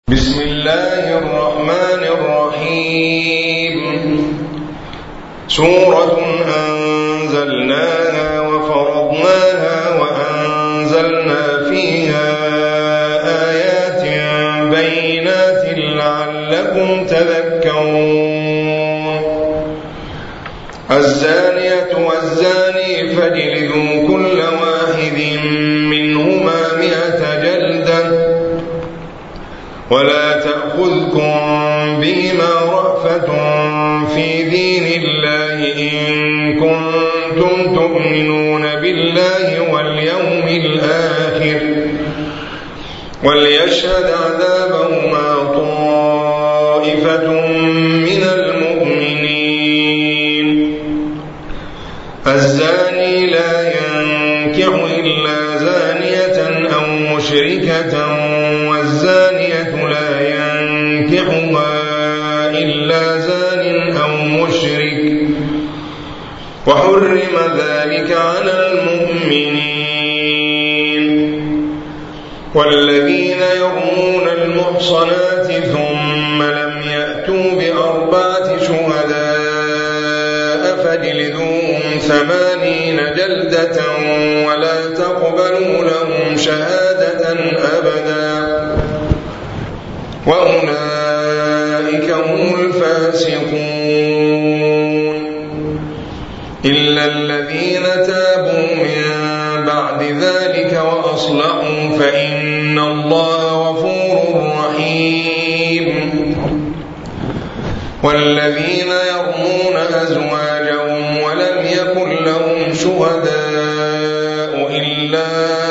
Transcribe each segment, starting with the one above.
بسم الله الرحمن الرحيم. سورة أنزلناها وفرضناها وأنزلنا فيها آيات بينات لعلكم تذكرون. الزانية والزاني فاجلدوا كل واحد منهما 100 جلدة ولا تأخذكم بهما رأفة في دين الله إن كنتم تؤمنون بالله واليوم الآخر وليشهد عذابهما طائفة من المؤمنين. الزاني لا ينكح إلا زانية أو مشركة والزانية لا ينكحها إلا زان أو مشرك وحرم ذلك على المؤمنين. والذين يرمون المحصنات ثم لم يأتوا ب4 شهداء فاجلدوهم 80 جلدة ولا تقبلوا لهم شهادة أبدا وأولئك هم الفاسقون. إلا الذين تابوا من بعد ذلك وأصلحوا فإن الله غفور رحيم. والذين يرمون أزواجهم ولم يكن لهم شهداء إلا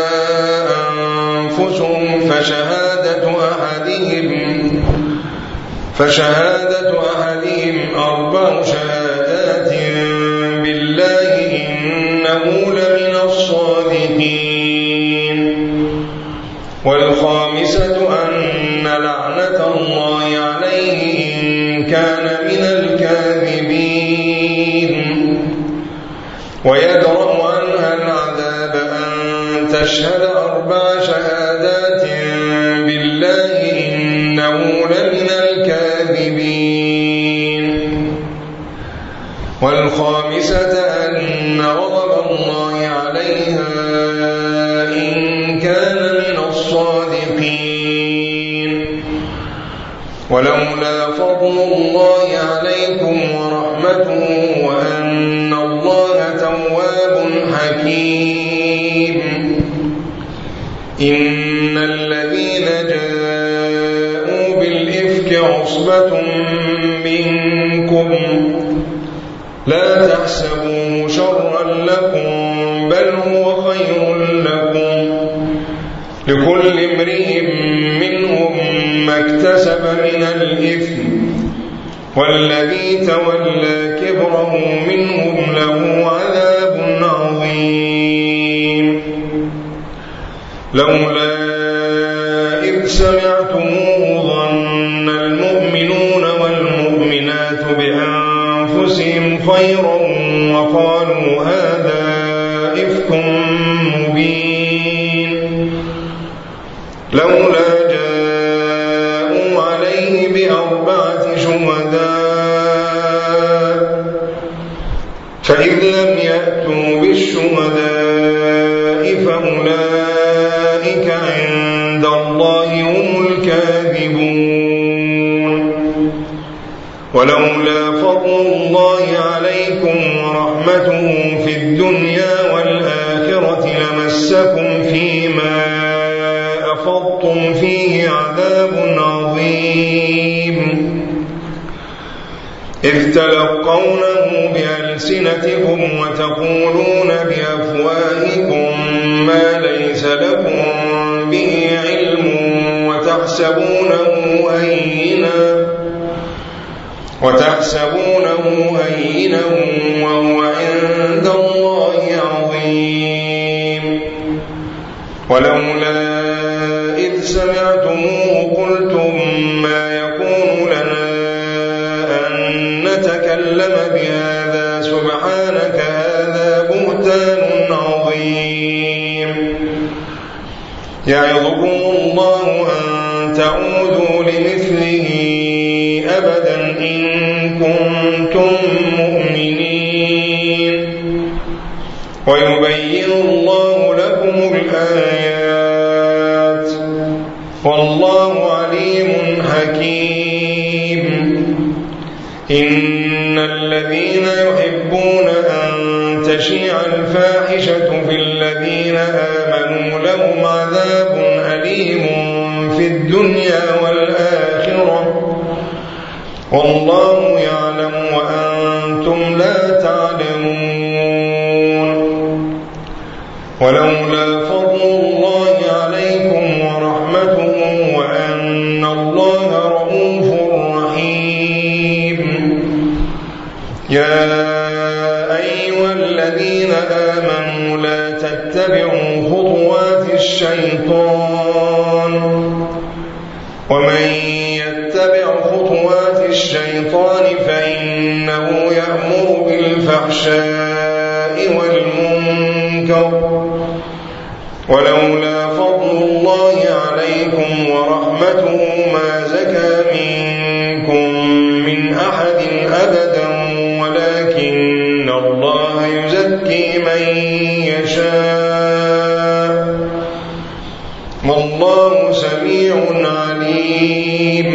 أنفسهم فشهادة أحدهم 4 شهادات بالله إنه لمن الصادقين. والخامسة أن لعنة الله عليه إن كان من الكاذبين. ويدرأ عنها العذاب أن تشهد 4 شهادات بالله إنه لمن الكاذبين. والخامسة أن غضب الله عليها إن كان من الصادقين. ولولا فضل الله عليكم ورحمته وأن الله تواب حكيم. إن الذين جاءوا بالإفك عصبة منكم لا تحسبوه شرا لكم بل هو خير لكم لكل امرئ منهم ما اكتسب من الإثم والذي تولى كبره منهم له عذاب عظيم. لولا إذ سمعتموه ظن المؤمنون والمؤمنات بأنفسهم خيرا وقالوا هذا إفك مبين. لولا جاءوا عليه ب4 شهداء فإذ لم يأتوا بالشهداء فأولئك عند الله هم الكاذبون. ولولا فضل الله عليكم ورحمته في الدنيا والآخرة لمسكم فيما أفضتم فيه عذاب عظيم. إذ تلقونه بألسنتكم وتقولون بأفواهكم ما ليس لكم به علم وتحسبونه هينا وهو عند الله عظيم. ولولا إذ سمعتموه قلتم ما يكون لنا أن نتكلم بهذا سبحانك هذا بهتان عظيم. يعظكم الله أن تعودوا لمثله أبدا إن كنتم مؤمنين ويبين الله لكم الآيات والله عليم حكيم. إن الذين يحبون أن تشيع الفاحشة في الذين آمنوا لهم عذاب أليم في الدنيا والآخرة والله يعلم وأنتم لا تعلمون. ولولا فضل الله عليكم ورحمته وأن الله رؤوف رحيم. يا أيها الذين آمنوا لا تتبعوا خطوات الشيطان ومن يتبع خطوات الشيطان فإنه يأمر بالفحشاء والمنكر ولولا فضل الله عليكم ورحمته ما زكى منكم من أحد أبدا ولكن الله يزكي من يشاء والله سميع عليم.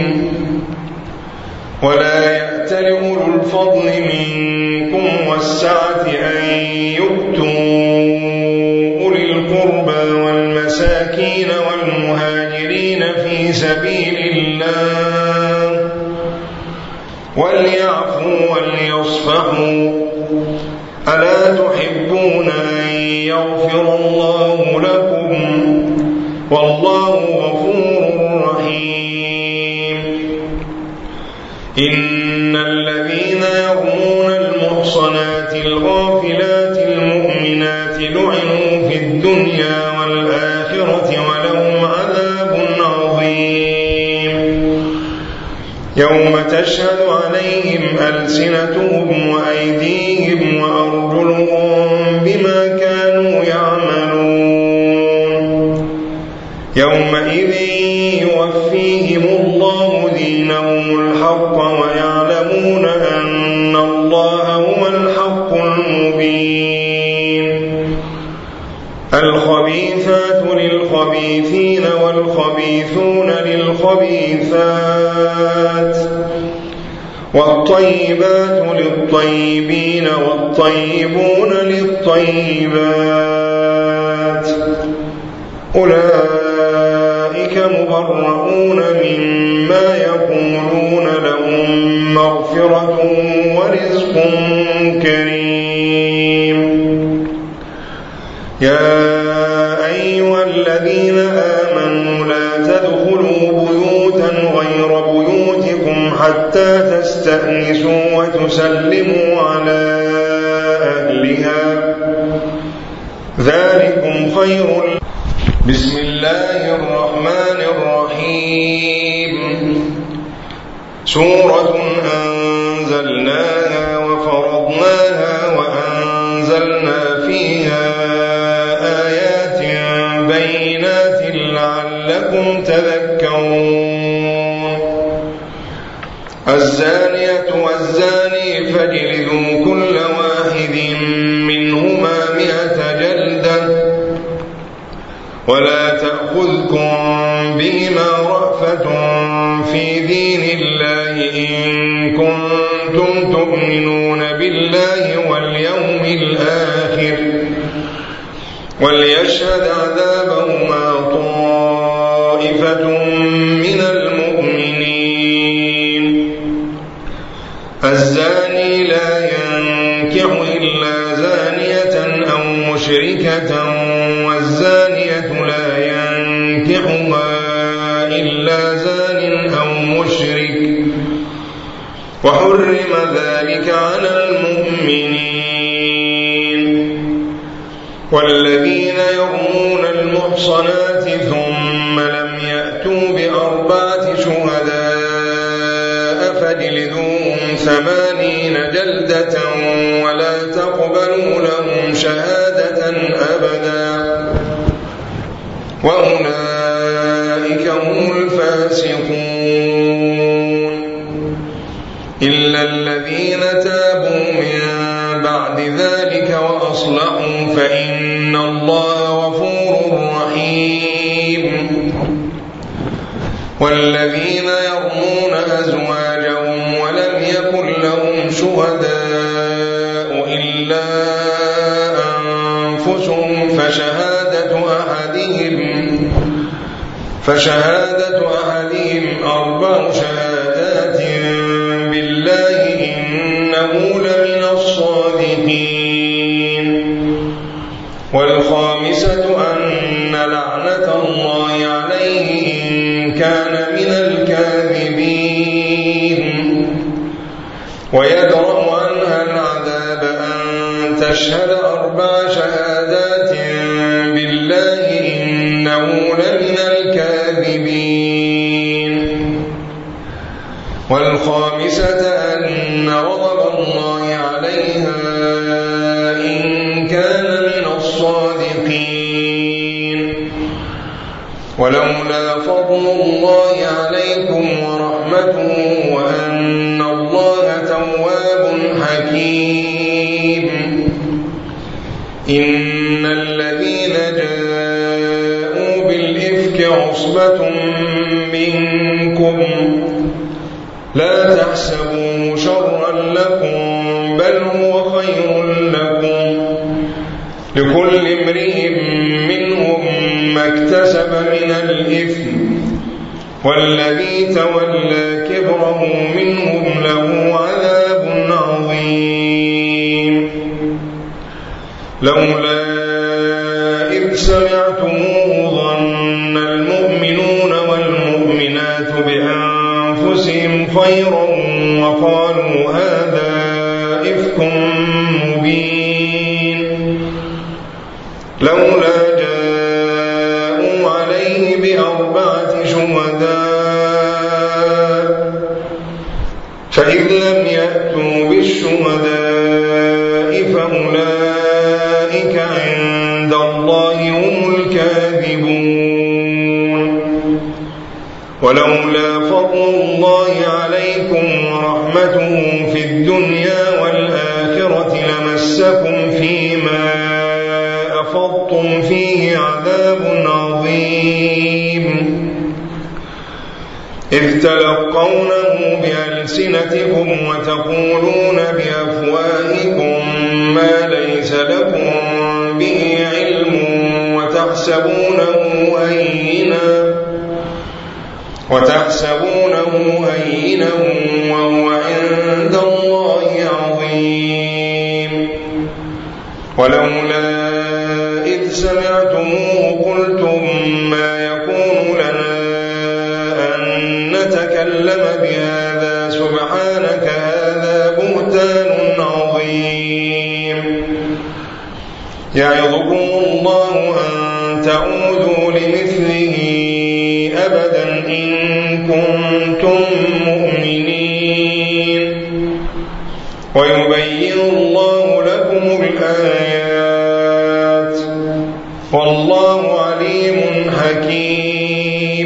ولا يأتل أولو الفضل منكم والسعة أن يؤتوا أولي القربى والمساكين والمهاجرين في سبيل الله وليعفوا وليصفحوا ألا تحبون أن يغفر الله لكم والله غفور رحيم. إن الذين يرمون المحصنات الغافلات المؤمنات لعنوا في الدنيا والآخرة ولهم عذاب عظيم. يوم تشهد عليهم ألسنتهم وأيديهم وأرجلهم بما كانوا يعملون. يومئذ يوفيهم الله دينهم الحق ويعلمون أن الله هو الحق المبين. الخبيثات للخبيثين والخبيثون للخبيثات والطيبات للطيبين والطيبون للطيبات أولئك مبرؤون مما يقولون لهم مغفرة ورزق كريم. يا أيها الذين آمنوا لا تدخلوا بيوتا غير بيوتكم حتى تستأنسوا وتسلموا على أهلها ذلكم خير. بسم الله الرحمن الرحيم. سورة أنزلناها وفرضناها وأنزلنا فيها آيات بينات لعلكم تذكرون. الزانية والزاني فاجلدوا كل واحد منهما 100 جلدة ولا تأخذكم بهما رأفة في دين الله إن كنتم تؤمنون بالله واليوم الآخر وليشهد عذابهما طائفة من المؤمنين. الزاني لا ينكح إلا زانية أو مشركة والزانية لا ينكحها إلا زان أو مشرك وحرم ذلك على المؤمنين. والذين يرمون المحصنات ثم لم يأتوا ب4 شهداء فاجلدوهم 80 جلدة ولا تقبلوا لهم شهادة أبدا وأولئك هم الفاسقون. فاسقون إلا الذين تابوا من بعد ذلك وأصلحوا فإن الله غفور رحيم والذين يرمون أزواجهم ولم يكن لهم شهداء إلا أنفسهم فشهادة أحدهم 4 شهادات بالله إنه لمن الصادقين والخامسة أن لعنة الله عليه إن كان من الكاذبين ويدرأ عنها العذاب أن تشهد 4 شهادات بالله إنه لمن الكاذبين والخامسة أن غضب الله عليها إن كان من الصادقين ولولا فضل الله عليكم ورحمته وأن الله تواب حكيم إن الذين جاءوا بالإفك عصبة منكم لا تحسبوه شرا لكم بل هو خير لكم لكل امرئ منهم ما اكتسب من الإثم والذي تولى كبره منهم له عذاب عظيم لولا إذ سمعتموه ظن المؤمنون والمؤمنات بأنفسهم خيرا وقالوا هذا إفك مبين لولا جاءوا عليه ب4 شهداء فإذ لم يأتوا بالشهداء فأولئك عند الله هم الكاذبون ولولا فضل الله عليكم ورحمته في الدنيا والآخرة لمسكم فيما أفضتم فيه عذاب عظيم إذ تلقونه بألسنتكم وتقولون بأفواهكم ما ليس لكم به علم وتحسبونه هينا وهو عند الله عظيم ولولا إذ سمعتموه قلتم ما يكون لنا أن نتكلم بهذا سبحانك هذا بهتان عظيم يعظكم الله أن تعودوا لمثله أبدا إن كنتم مؤمنين ويبين الله لكم الآيات والله عليم حكيم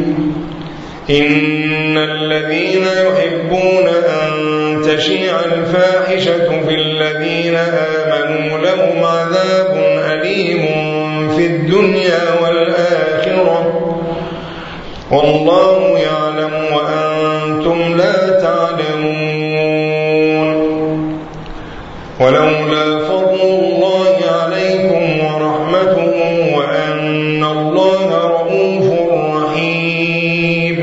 إن الذين يحبون أن تشيع الفاحشة في الذين آمنوا لهم عذاب أليم في الدنيا والآخرة والله يعلم وأنتم لا تعلمون ولولا فضل الله عليكم ورحمته وأن الله رؤوف رحيم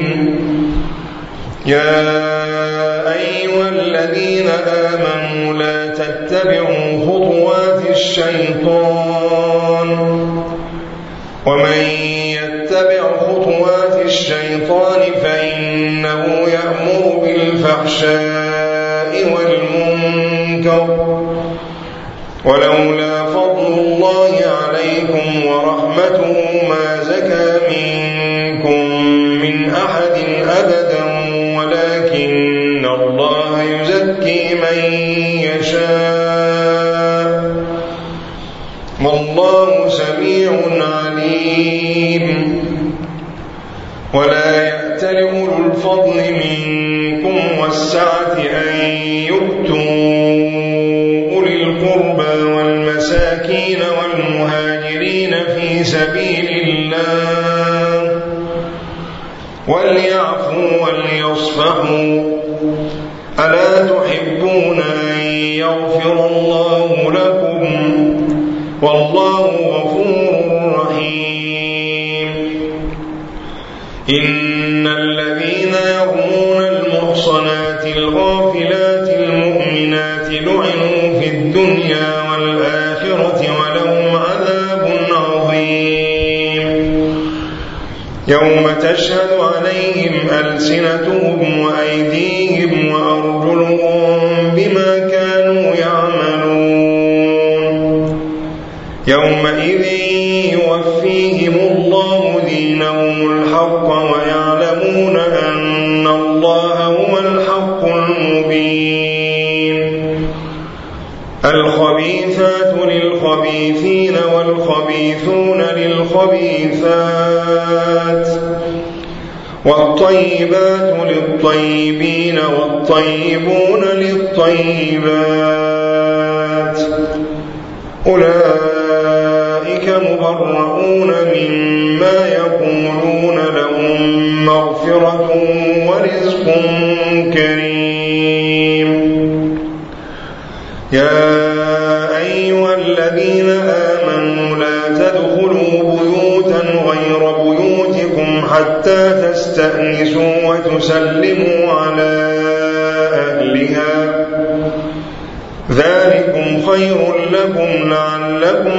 يا أيها الذين آمنوا لا تتبعوا خطوات الشيطان ومن يتبع خطوات الشيطان فإنه يأمر بالفحشاء والمنكر ولولا فضل الله عليكم ورحمته ما زكى منكم من أحد أبدا ولكن الله يزكي من يشاء والله سميع عليم ولا يأتل أولو الفضل منكم والسعة أن يؤتوا أولي القربى والمساكين والمهاجرين في سبيل الله وليعفوا وليصفحوا ألا تحبون أن يغفر الله لكم والله غفور رحيم. إن الذين يرمون المحصنات الغافلات المؤمنات لعنوا في الدنيا والآخرة ولهم عذاب عظيم يوم تشهد عليهم ألسنتهم وأيديهم وأرجلهم بما كانوا يعملون يومئذ يوفيهم الله دينهم الحق ويعلمون أن الله هو الحق المبين. الخبيثات للخبيثين والخبيثون للخبيثات والطيبات للطيبين والطيبون للطيبات أولئك مبرؤون مما يقولون لهم مغفرة ورزق كريم. يا أيها الذين آمنوا لا تدخلوا بيوتا غير بيوتكم حتى تستأنسوا وتسلموا على أهلها ذلكم خير لكم لعلكم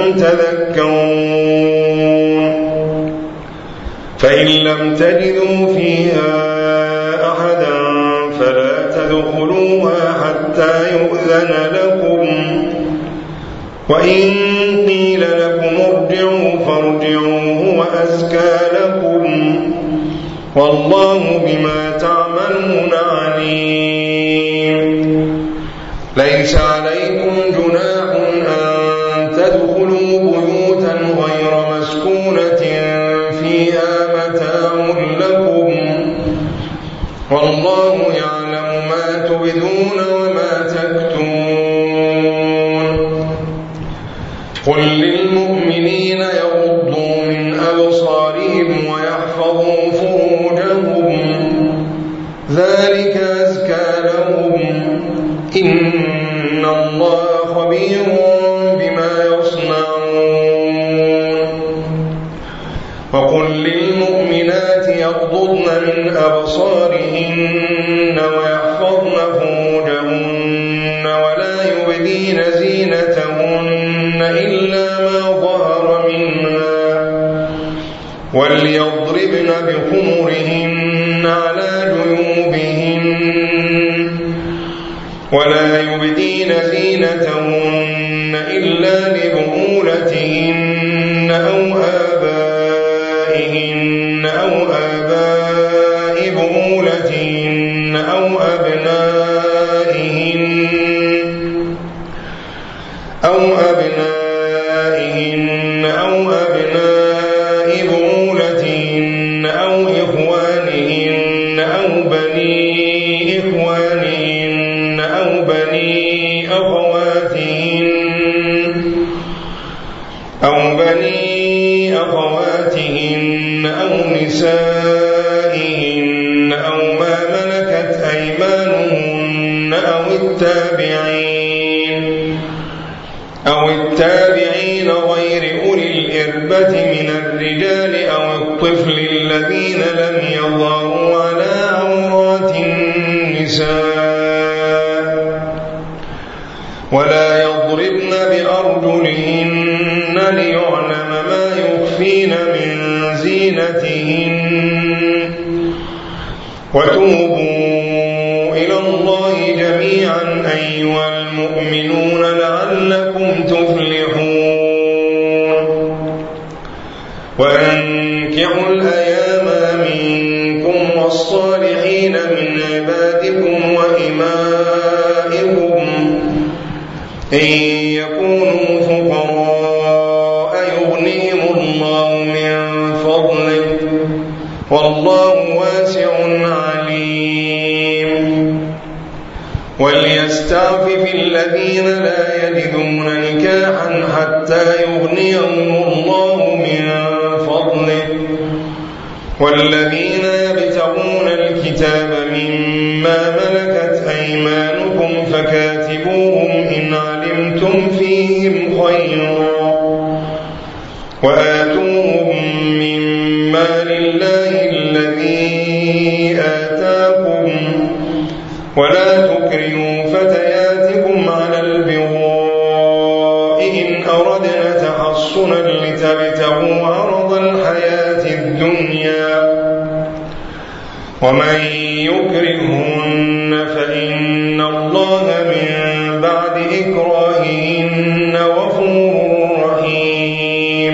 تذكرون. فإن لم تجدوا فيها أحدا فلا تدخلوها حتى يؤذن لكم وإن قيل لكم ارجعوا فارجعوا هو أزكى لكم والله بما تعملون عليم. ليس عليكم جناح أن تدخلوا بيوتا غير مسكونة فيها متاع لكم والله يعلم ما تبدون وما تكتمون. قل للمؤمنين يغضوا من أبصارهم ويحفظوا فروجهم ذلك أزكى لهم إن الله خبير بما يصنعون. وقل للمؤمنات يغضضن من أبصارهن ويحفظن فروجهن ولا يبدين زينتهن إلا ما ظهر منها وليضربن بخمرهن على جيوبهن ولا يبدين زينتهن إلا لبعولتهن أو آبائهن أو آباء بعولتهن أو أبنائهن أو أبناء بعولتهن أو إخوانهن أو بني إخوانهن أو بني أخواتهن أو نسائهن أو ما ملكت أيمانهن أو التابعين غير أولي الإربة من الرجال أو الطفل الذين لم يظهروا على عورات النساء ولا يضربن بأرجلهن ليعلم ما يخفين من زينتهن وتوبوا إلى الله جميعا أيها المؤمنون لعلكم تفلحون. وأنكحوا الأيام منكم والصالحين من عبادكم وإمائكم إن يكونوا فقراء يغنيهم الله من فضله والله واسع وليستعفف الذين لا يجدون نكاحا حتى يغنيهم الله من فضله والذين يبتغون الكتاب مما ملكت أيمانكم فكاتبوهم إن علمتم فيهم خيرا وآتوهم مما لله الذي آتاكم ولا تكرهوا فتياتكم على البغاء إن أردنا تحصنا لتبتغوا عرض الحياة الدنيا ومن يكرهن فإن الله من بعد إكراههن غفور رحيم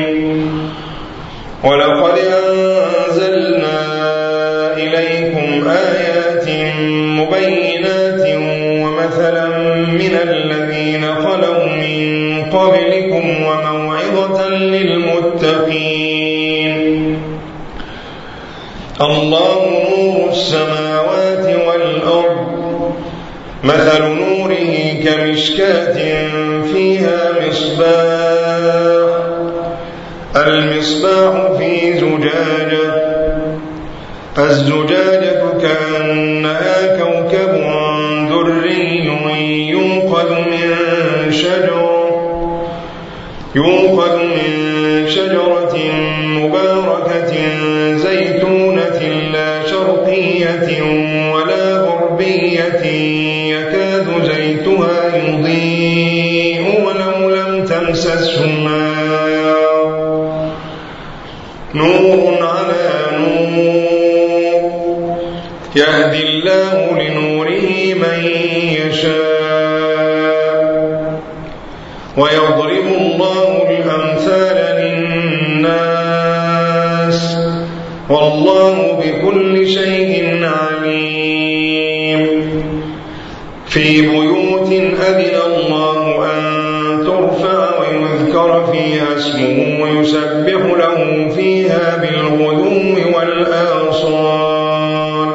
ولقد أنزلنا إليكم آيات مبينات ومثلا من الذين خلوا من قبلكم وموعظة للمتقين الله نور السماوات والأرض مثل نوره كمشكاة فيها المصباح في زجاجة الزجاجة كأنها كوكب دري يوقد من شجرة مباركة زيتونة لا شرقية ولا غربية يكاد زيتها يضيء ولو لم تمسسه نار نور على نور يهدي الله لنوره من يشاء ويضرب الله الأمثال للناس والله بكل شيء عليم في بيوت أذن الله أن ترفع ويذكر فيها اسمه ويسبح له فيها بالغدو والآصال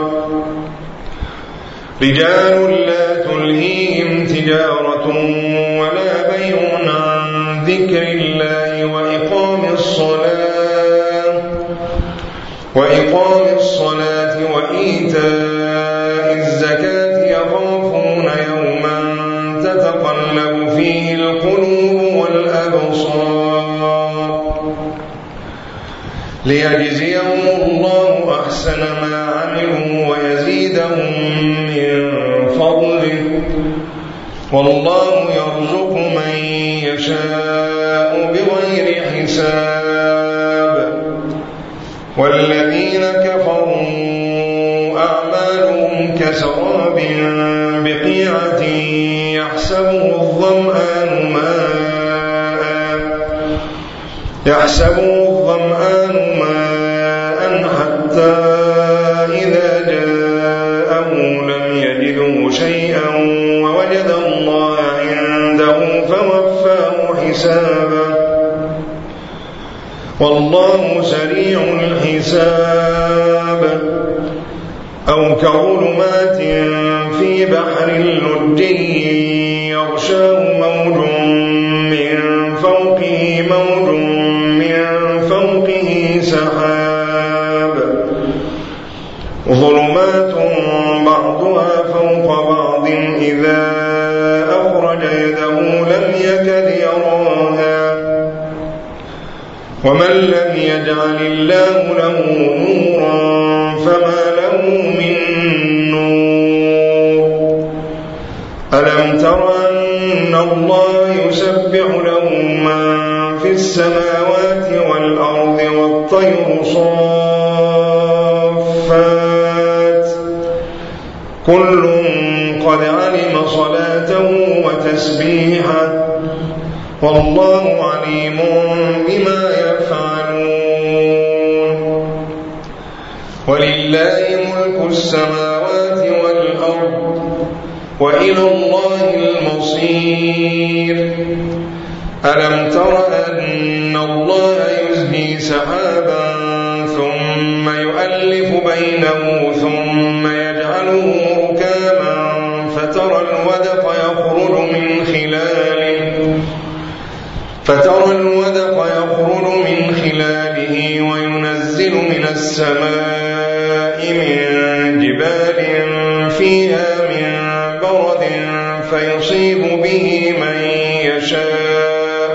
رجال لا تلهيهم تجارة ولا بيع عن ذكر الله وإقام الصلاة وإيتاء الزكاة يخافون يوما تتقلب فيه القلوب والأبصار ليجزيهم الله أحسن ما عملوا ويزيدهم من فضله والله يرزق من يشاء بغير حساب والذين كفروا أعمالهم كسراب بقيعة يحسبه الظمآن ماء حتى إذا جاءه لم يجده شيئا ووجد الله عنده فوفاه حسابه والله سريع الحساب أو كظلمات في بحر لجي يغشاه موج من فوقه سحاب ظلمات بعضها فوق بعض إذا أخرج يده لم يكد يراها ومن لم يجعل الله له نورا فما له من نور ألم تر أن الله يسبح له من في السماوات والأرض والطير صافات كل قد علم صلاته وتسبيحه والله عليم بما يفعلون ولله ملك السماوات والأرض وإلى الله المصير ألم تر أن الله يزجي سحابا ثم يؤلف بينه ثم يجعله ركاما فترى الودق يخرج من خلاله وينزل من السماء من جبال فيها من برد فيصيب به من يشاء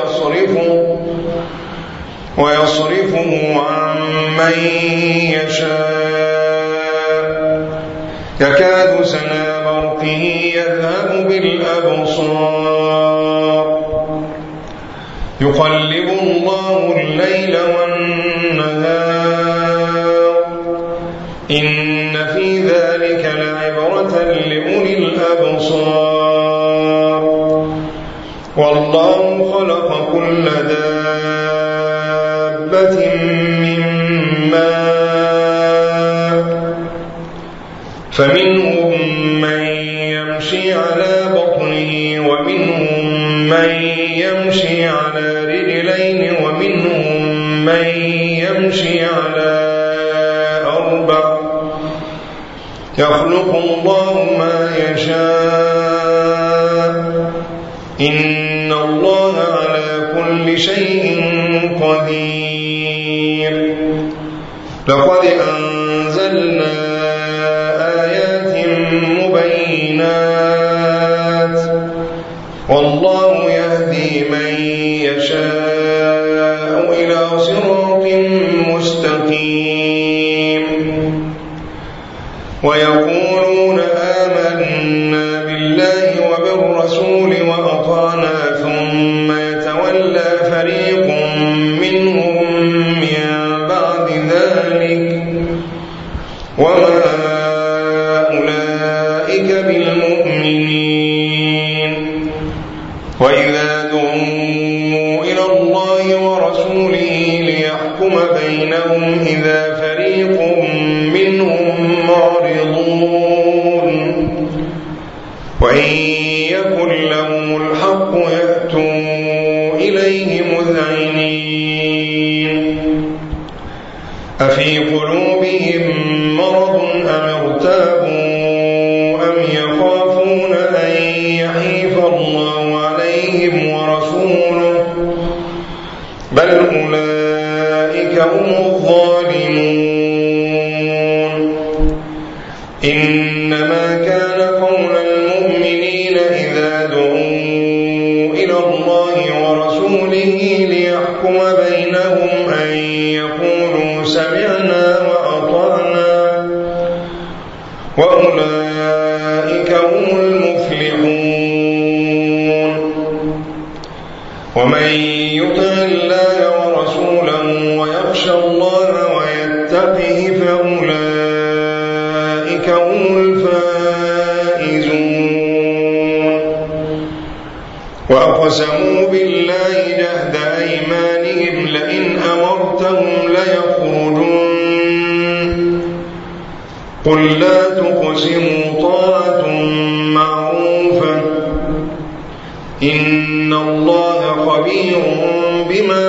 ويصرفه عن من يشاء يكاد سنا برقه يذهب بالأبصار يقلب الله الليل والنهار إن في ذلك لعبرة لأولي الأبصار والله خلق كل دابة من ماء فمنهم من يمشي على بطنه ومنهم من يمشي على رجلين ومنهم من يمشي على أربع يخلق الله ما يشاء إن الله على كل شيء قدير لقد أنزلنا آيات مبينات والله يهدي من يشاء إلى صراط مستقيم ويقولون آمنا بالله وبالرسول وأطعنا ثم يتولى فريق منهم من بعد ذلك وما أولئك بالمؤمنين وإذا دعوا إلى الله ورسوله ليحكم بينهم إذا فريق منهم معرضون وإن يكن لهم الحق يأتوا إليه مذعنين أفي قلوبهم مرض أم ارتابوا أم يخافون أن يحيف الله عليهم ورسوله بل أولئك هم الظالمون إنما كان قول المؤمنين إذا دعوا إلى الله ورسوله ليحكم بينهم أن يقولوا سمعنا وأطعنا وأولئك هم المفلحون ومن يطع الله ورسوله ويخشى الله ويتقه فأولئك هم الفائزون وأقسموا بالله جهد أيمانهم لئن أمرتهم ليخرجون قل لا تقسموا طاعة معروفة إن الله خبير بما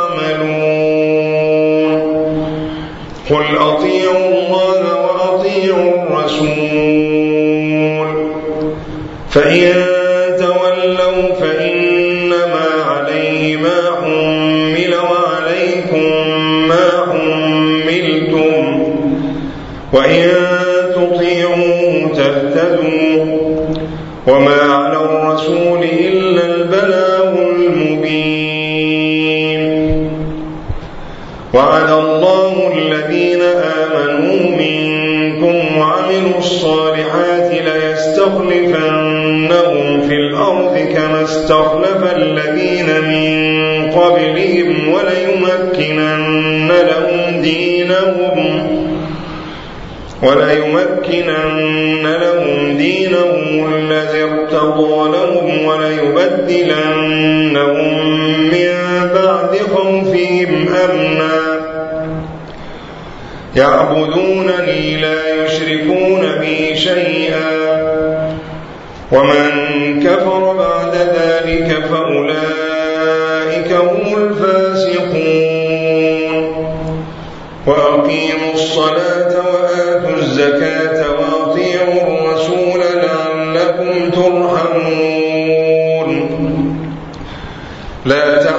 تعملون قل أطيعوا الله وأطيعوا الرسول فإن تولوا فإنما عليه ما حمل وعليكم ما حملتم وإن تطيعوا تهتدوا وما على الرسول إلا البلاغ المبين وعد الله الذين آمنوا منكم وعملوا الصالحات ليستخلفنهم في الأرض كما استخلف الذين من قبلهم وليمكنن لهم دينهم الذي ارتضى لهم وليبدلنهم من بعد خوفهم أمنا يعبدونني لا يشركون بي شيئا ومن كفر بعد ذلك فأولئك هم الفاسقون وأقيموا الصلاة وآتوا الزكاة وأطيعوا الرسول لعلكم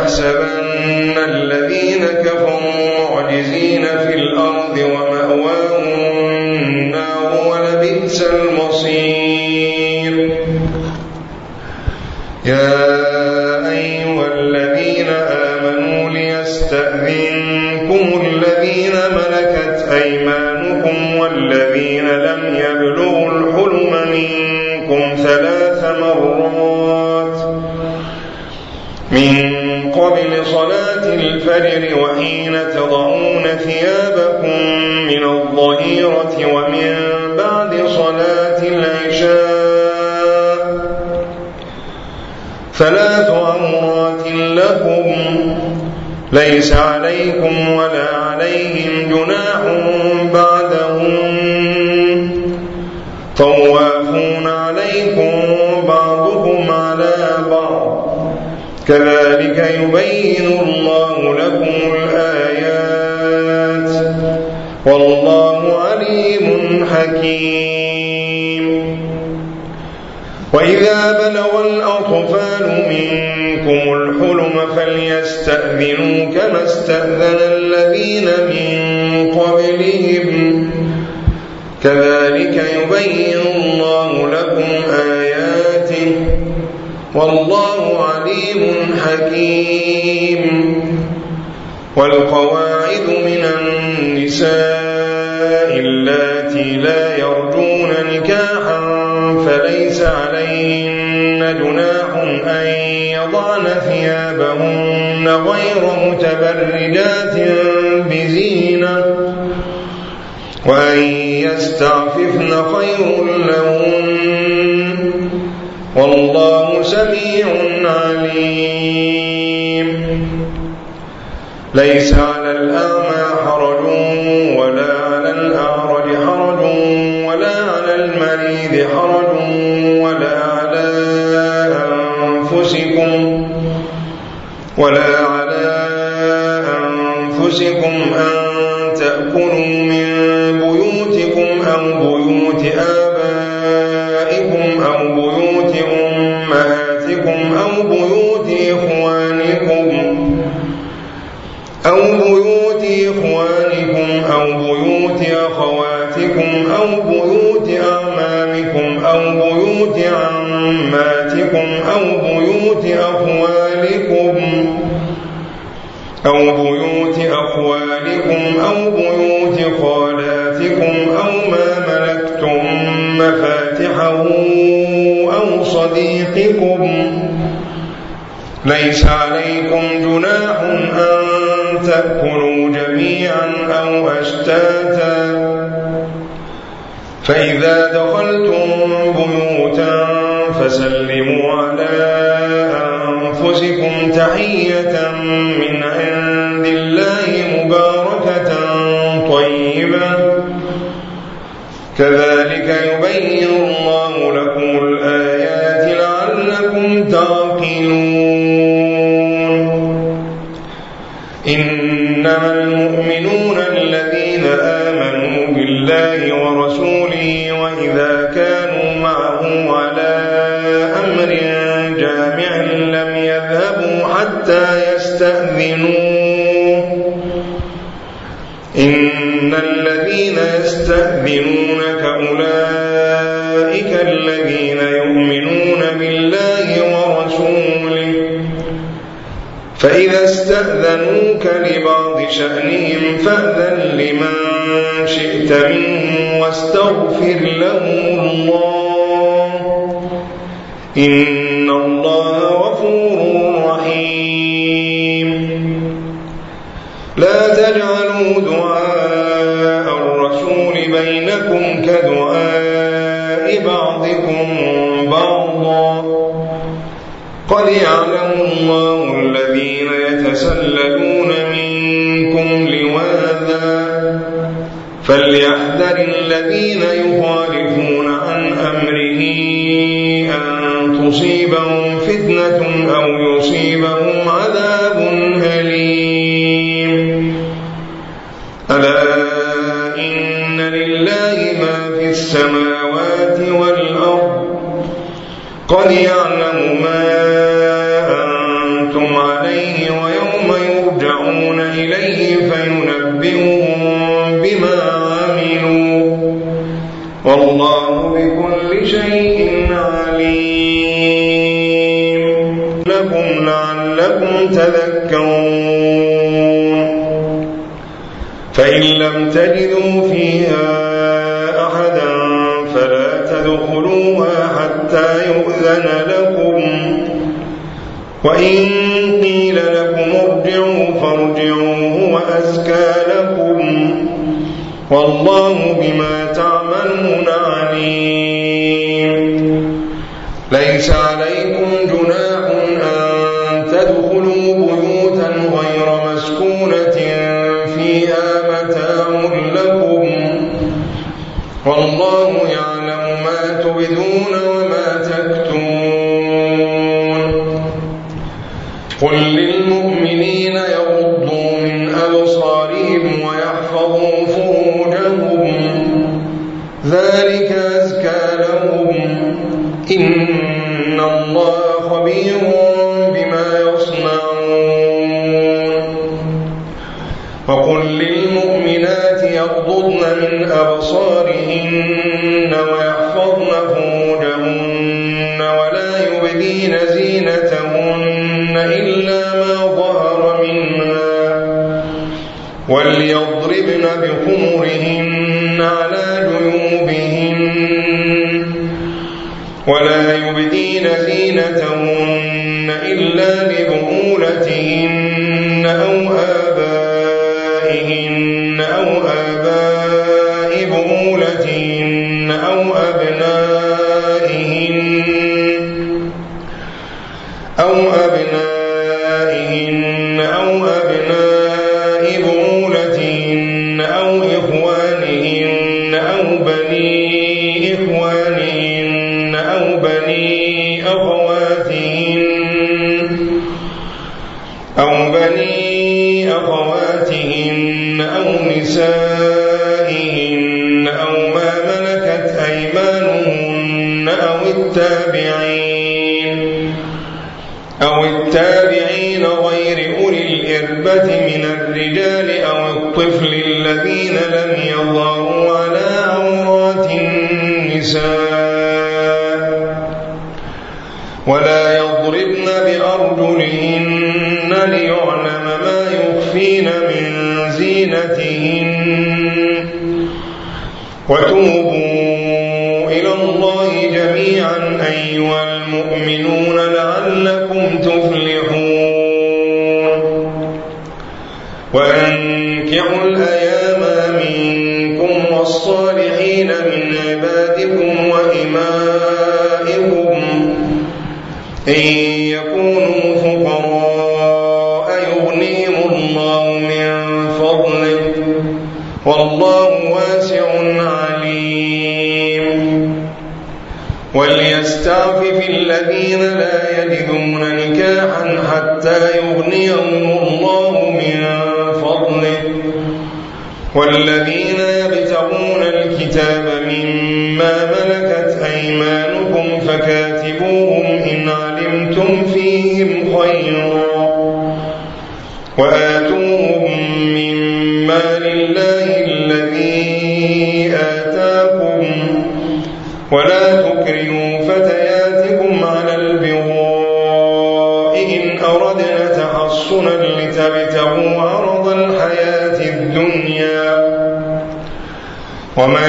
تحسبن الذين كفروا معجزين في الأرض ومأواهم النار ولبئس المصير. يا أيها الذين آمنوا ليستأذنكم الذين ملكت أيمانكم والذين لم يبلغوا الحلم منكم 3 مرات من قبل صلاة الفجر وحين تضعون ثيابكم من الظهيرة ومن بعد صلاة العشاء 3 عورات لكم ليس عليكم ولا عليهم جناح بعدهم طوافون عليكم بعضكم على بعض كذلك يبين الله لكم الآيات والله عليم حكيم. وإذا بلغ الأطفال منكم الحلم فليستأذنوا كما استأذن الذين من قبلهم كذلك يبين الله لكم آياته والله عليم حكيم. والقواعد من النساء اللاتي لا يرجون نكاحا فليس عليهن جناح أن يضعن ثيابهن غير متبرجات بزينة وأن يستعففن خير لهن والله سميع عليم. ليس على الأعمى حرج ولا على الأعرج حرج ولا على المريض حرج ولا على أنفسكم أن تأكلوا من بيوتكم أو بيوت آبائكم أو بيوت أمهاتكم أو بيوت إخوانكم أو بيوت أخواتكم أو بيوت أعمامكم أو بيوت عماتكم أو بيوت أخوالكم أو بيوت خالاتكم أو ما ملكتم مفاتحه أو صديقكم ليس عليكم جناح أن تأكلوا جميعا أو أشتاتا فإذا دخلتم بيوتا فسلموا على أنفسكم تحية من عند الله مباركة طيبة كذلك يبين الله لكم الآيات لعلكم تعقلون. إنما المؤمنون الذين آمنوا بالله ورسوله وإذا كانوا معه على أمر جامع لم يذهبوا حتى يستأذنوه إن الذين يستأذنونك أولئك الذين يؤمنون بالله ورسوله فإذا استأذنوك لبعض شأنهم فأذن لمن شئت منهم واستغفر لهم الله إن الله غفور رحيم. لا تجعلوا دعاء الرسول بينكم كدعاء بعضكم بعضا قد يعلم الله الذين يتسللون منكم لواذا فليحذر الذين يخالفون عن أمره أن تصيبهم فتنة أو يصيبهم عذاب أليم. ألا إن لله ما في السماوات والأرض قد يعلم ما أنتم عليه ينبئهم بما عملوا والله بكل شيء عليم لعلكم تذكرون فإن لم تجدوا فيها أحدا فلا تدخلوها حتى يؤذن لكم وإن قيل لكم ارجعوا فارجعوا هو أزكى لكم والله بما تعملون عليم ليس عليكم جناح أن تدخلوا بيوتا غير مسكونة فيها متاع لكم والله يعلم ما تبدون وما تكتمون قل للمؤمنين يغضوا من أبصارهم ويحفظوا فروجهم ذلك أزكى لهم إن الله خبير بما يصنعون وقل للمؤمنات يغضضن من أبصارهن ويحفظن فروجهن ولا يبدين زينتهن إلا ما ظهر منها وليضربن بخمرهن على جيوبهن ولا يبدين زينتهن إلا لبعولتهن أو آبائهن أو آباء بعولتهن أو أبنائهن أو أبناء بعولتهن أو إخوانهن أو بني إخوانهن أو بني أخواتهن أو نسائهن أو ما ملكت أيمانهن أو التابعين غير أولي الإربة من الرجال أو الطفل الذين لم يظهروا على عورات النساء ولا يضربن بأرجلهن ليعلم ما يخفين من زينتهن وتوبوا إلى الله جميعا أيها المؤمنون لعلكم تفلحون وأنكحوا الأيام منكم والصالحين من عبادكم وإمائكم إن يكونوا فقراء يغنيهم الله من فضله والله واسع عليم وليستعفف الذين لا يجدون نكاحا حتى يغنيهم الله من فضله والذين يبتغون الكتاب مما ملكت أيمانكم فكاتبوهم إن علمتم فيهم خيرا وآتوهم مما لله الذي آتاكم ولا تكرهوا فتياتكم على البغاء إن أردنا تحصنا لتبتغوا عرض الحياة الدنيا ومن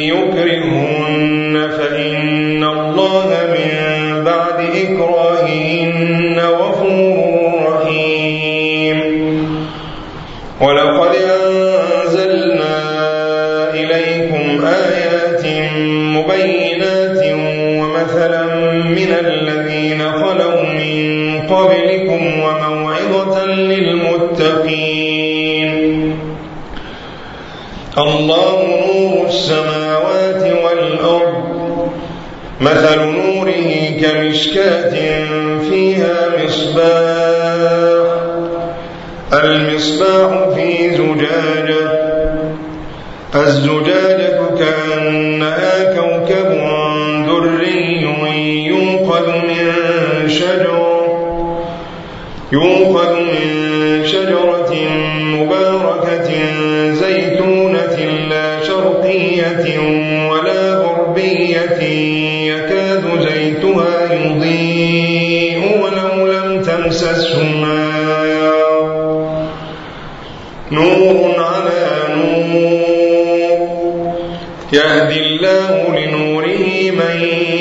يكرهن فإن الله من بعد إكراههن غفور رحيم ولقد أنزلنا إليكم آيات مبينات ومثلا من الذين خلوا من قبلكم وموعظة للمتقين الله نور السماوات والأرض مثل نوره كمشكاة فيها مصباح المصباح في زجاجة الزجاجة كأنها كوكب دري يوقد من شجرة مباركة غربية يكاد زيتها يضيء ولو لم تمسسه نار نور على نور يهدي الله لنوره من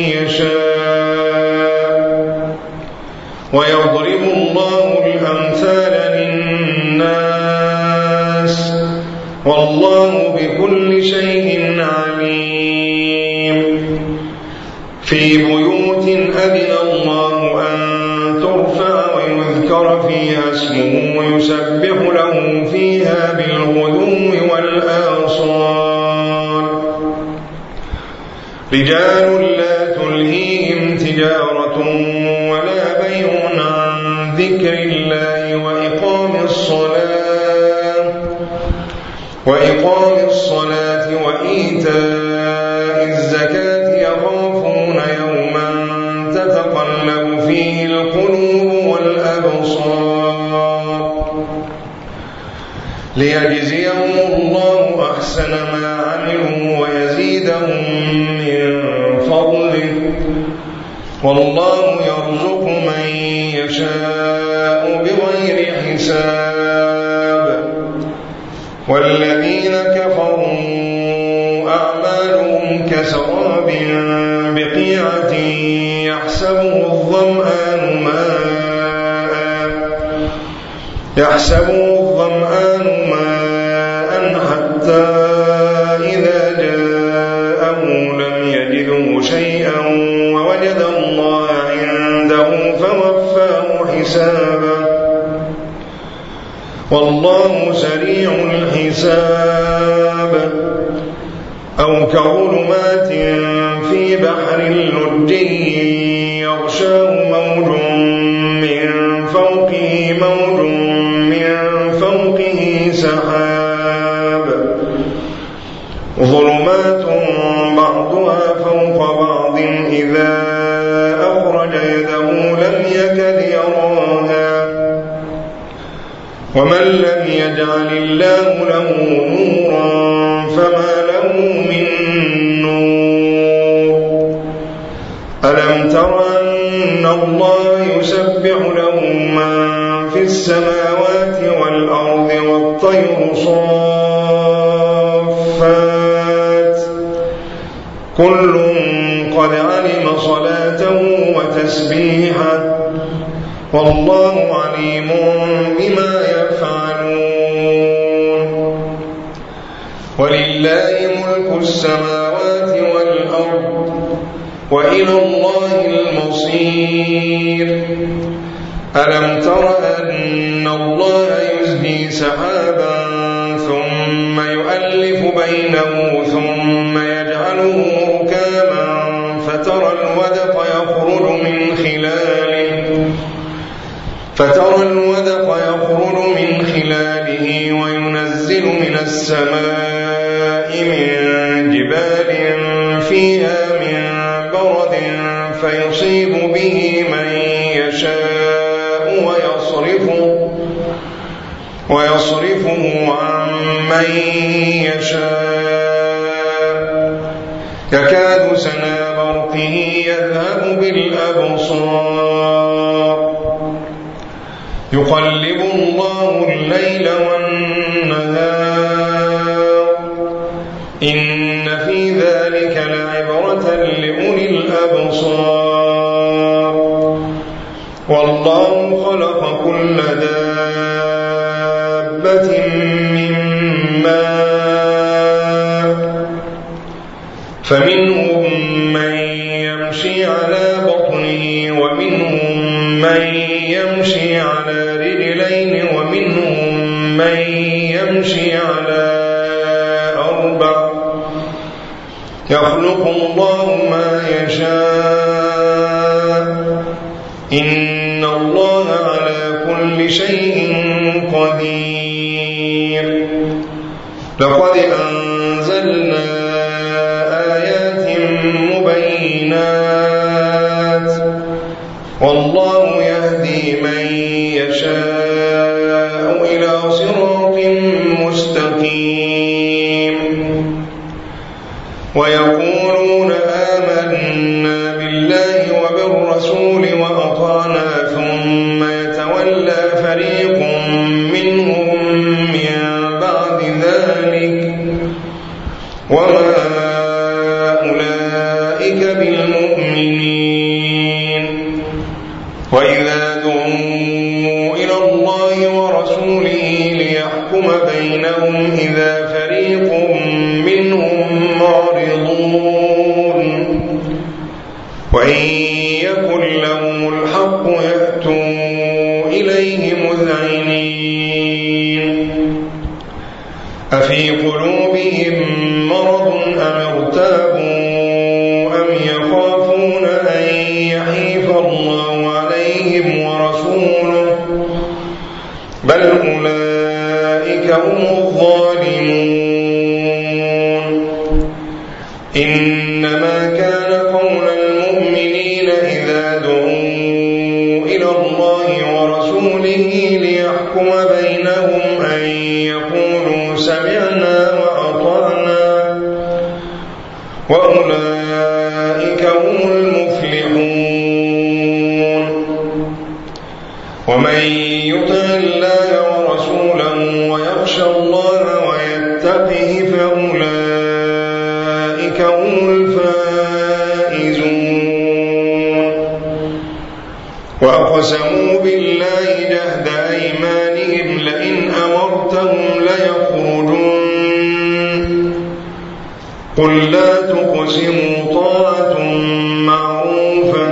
يشاء ويضرب الله الأمثال للناس والله بكل شيء عليم في بيوت أذن الله أن ترفع ويذكر فيها اسمه ويسبح له فيها بالغدو والآصال رجال لا تلهيهم تجارة ولا بيع عن ذكر الله وإقام الصلاة وإيتاء الزكاة يخافون يوما تتقلب فيه القلوب والأبصار ليجزيهم الله أحسن ما عملوا ويزيدهم من فضله والله يرزق من يشاء بغير حساب والذين كفروا أعمالهم كسراب بقيعة يحسبه الظمآن ماء حتى إذا جاءه لم يجده شيئا ووجد الله عنده فوفاه حسابه والله سريع الحساب أو كظلمات في بحر لجي يغشاه موج من فوقه سحاب ظلمات بعضها فوق بعض إذا أخرج يده لم يكد يراها ومن لم يجعل الله له نورا فما له من نور ألم تر أن الله يسبح له من في السماوات والأرض والطير صافات كل قد علم صلاته وتسبيحه والله عليم بما يفعلون ولله ملك السماوات والأرض وإلى الله المصير ألم تر أن الله يزجي سحابا ثم يؤلف بينه ثم يجعله ركاما فترى الودق يخرج من خلاله وينزل من السماء من جبال فيها من برد فيصيب به من يشاء ويصرفه عن من يشاء يكاد سنا برقه يذهب بالأبصار يقلب الله الليل والنهار إن في ذلك لعبرة لأولي الأبصار والله خلق كل دابة من ماء فمنهم من يمشي على بطنه ومنهم من يمشي على رجلين ومنهم من يمشي على أربع يخلق الله ما يشاء إن الله على كل شيء قدير لقد أنزلنا آيات مبينات والله يهدي من يشاء إلى صراط مستقيم ويقولون الرسول وأطعنا ثم يتولى فريق منهم من بعد ذلك وما أولئك بالمؤمنين وإذا دعوا إلى الله ورسوله ليحكم بينهم إذا فريق منهم معرضون وإن يكن لهم الحق يأتوا إليه مذعنين أفي قلوبهم مرض أم ارتابوا أم يخافون أن يحيف الله عليهم ورسوله بل أولئك هم الظالمون إنما كان قول المؤمنين إذا دعوا إلى الله ورسوله ليحكم بينهم أن يقولوا سمعنا وأطعنا وأولئك هم المفلحون ومن يطع الله ورسوله ويخشى الله ويتقه فأولئك هم الفائزون وأقسموا بالله جهد أيمانهم لئن أمرتهم ليخرجون قل لا تقسموا طاعة معروفة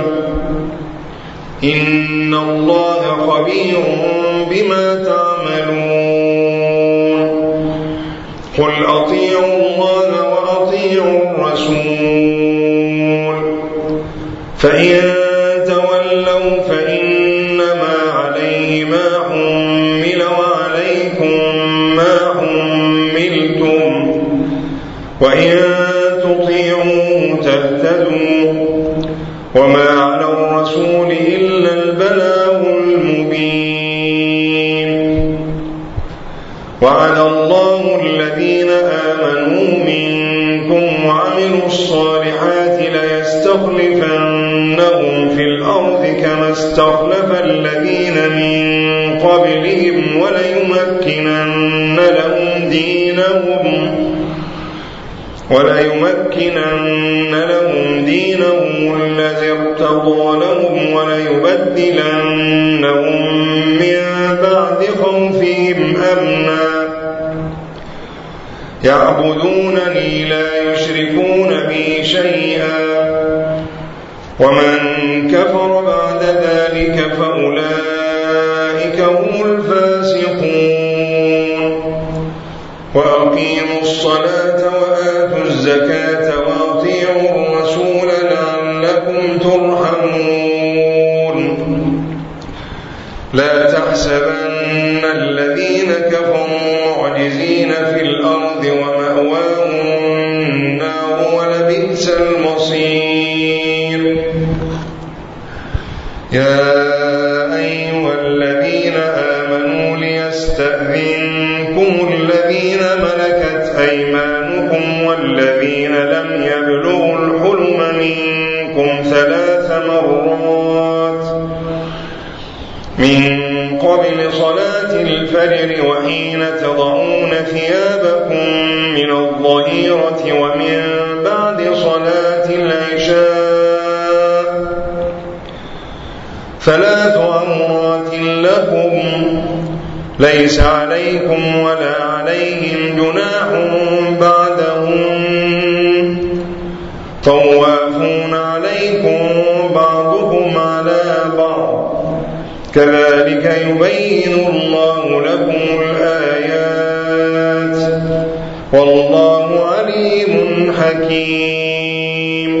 إن الله خبير بما تعملون قل أطيعوا الله وأطيعوا الرسول فإن تولوا فإنما عليه ما حمل وعليكم ما حملتم وإن تطيعوا تهتدوا وما على الرسول إلا البلاغ المبين وعد الله الذين آمنوا منكم وعملوا الصالحات ليستخلفنهم في الأرض كما استخلف الذين من قبلهم وليمكنن لهم دينهم الذي ارتضى لهم وليبدلنهم من بعد خوفهم أمنا يعبدونني لا يشركون بي شيئا ومن كفر بعد ذلك فأولئك هم الفاسقون وأقيموا الصلاة وآتوا الزكاة وأطيعوا الرسول لعلكم ترحمون لا تحسبن الذين كفروا معجزين في الأرض ومأواهم النار ولبئس المصير يا أيها الذين آمنوا ليستأذنكم الذين ملكت أيمانكم والذين لم يبلغوا الحلم منكم 3 مرات من قبل صلاة الفجر وحين تضعون ثيابكم من الظهيرة ومن بعد صلاة العشاء 3 عورات لكم ليس عليكم ولا عليهم جناح بعدهم طوافون عليكم بعضكم على بعض كذلك يبين الله لكم الآيات والله عليم حكيم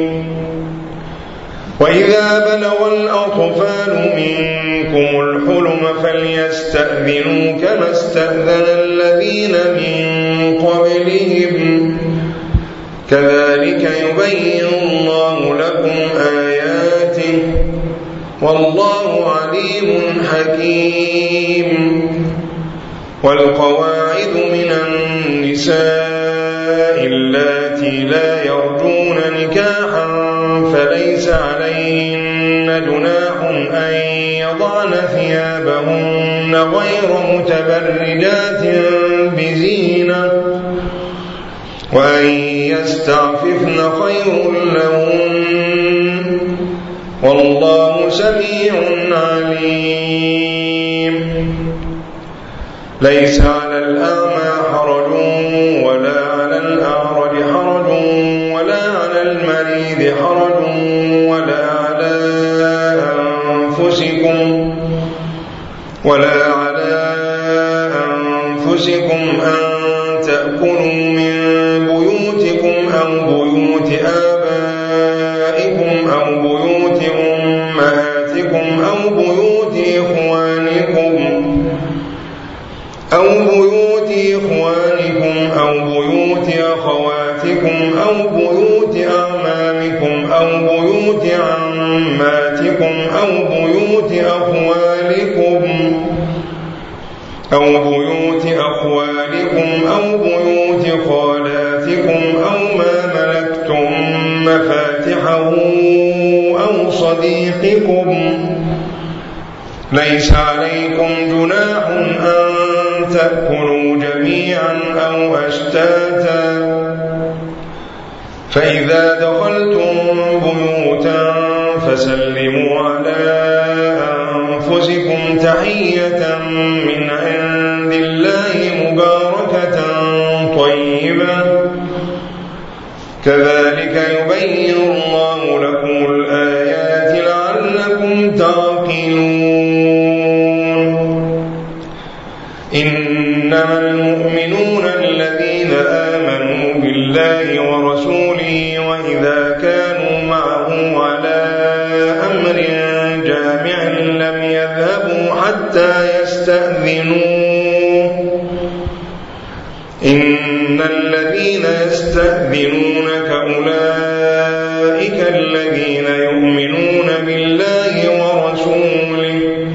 وإذا بلغ الأطفال منكم الحلم فليستأذنوا كما استأذن الذين من قبلهم كذلك يبين الله لكم آياته والله عليم حكيم والقواعد من النساء اللاتي لا يرجون نكاحا فليس عليهن جناح أن يضعن ثيابهن غير متبرجات بزينة وأن يستعففن خير لهن والله سميع عليم. ليس على الأعمى حرج ولا على الأعرج حرج ولا على المريض حرج ولا على أنفسكم أن تأكلوا من بيوتكم أو بيوت آبائكم أو بيوت أمهاتكم أو بيوت إخوانكم أو بيوت أخواتكم أو بيوت أعمامكم أو بيوت عماتكم أو بيوت أخوالكم أو بيوت خالاتكم أو ما ملكتم مفاتحه أو صديقكم. ليس عليكم جناح أن تأكلوا جميعا أو أشتاتا فإذا دخلتم بيوتا فسلموا على أنفسكم تحية من عند الله مباركة طيبة كذلك يبين الله لكم الآيات لعلكم تعقلون. إنما المؤمنون الذين آمنوا بالله ورسوله وإذا كانوا معه على أمر جامع لم يذهبوا حتى يستأذنوه إن الذين يستأذنونك أولئك الذين يؤمنون بالله ورسوله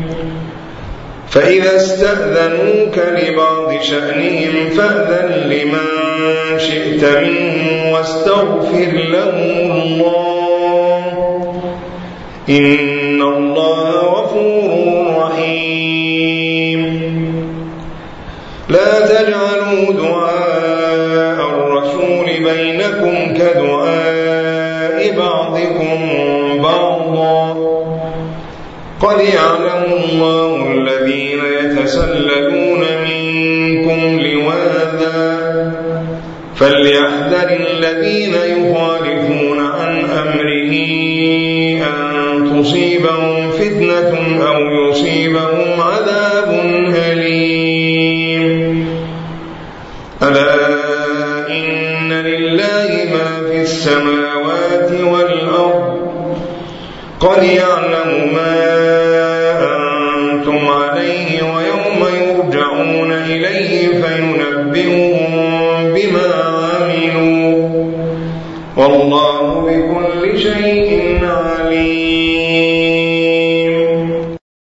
فإذا استأذنوك لبعض شأنهم فأذن لمن شئت منهم واستغفر لهم الله إن الله غفور رحيم. لا تجعلوا دعاء الرسول بينكم كدعاء بعضكم بعضا قد يعلم الله الذين يتسللون منكم لواذا فليحذر الذين يخالفون عن أمره أن تصيبهم فتنة أو يصيبهم عذاب أليم. ألا إن لله ما في السماوات والأرض قد يعلم ما أنتم عليه ويوم يرجعون إليه فينبئهم بما عملوا والله بكل شيء عليم.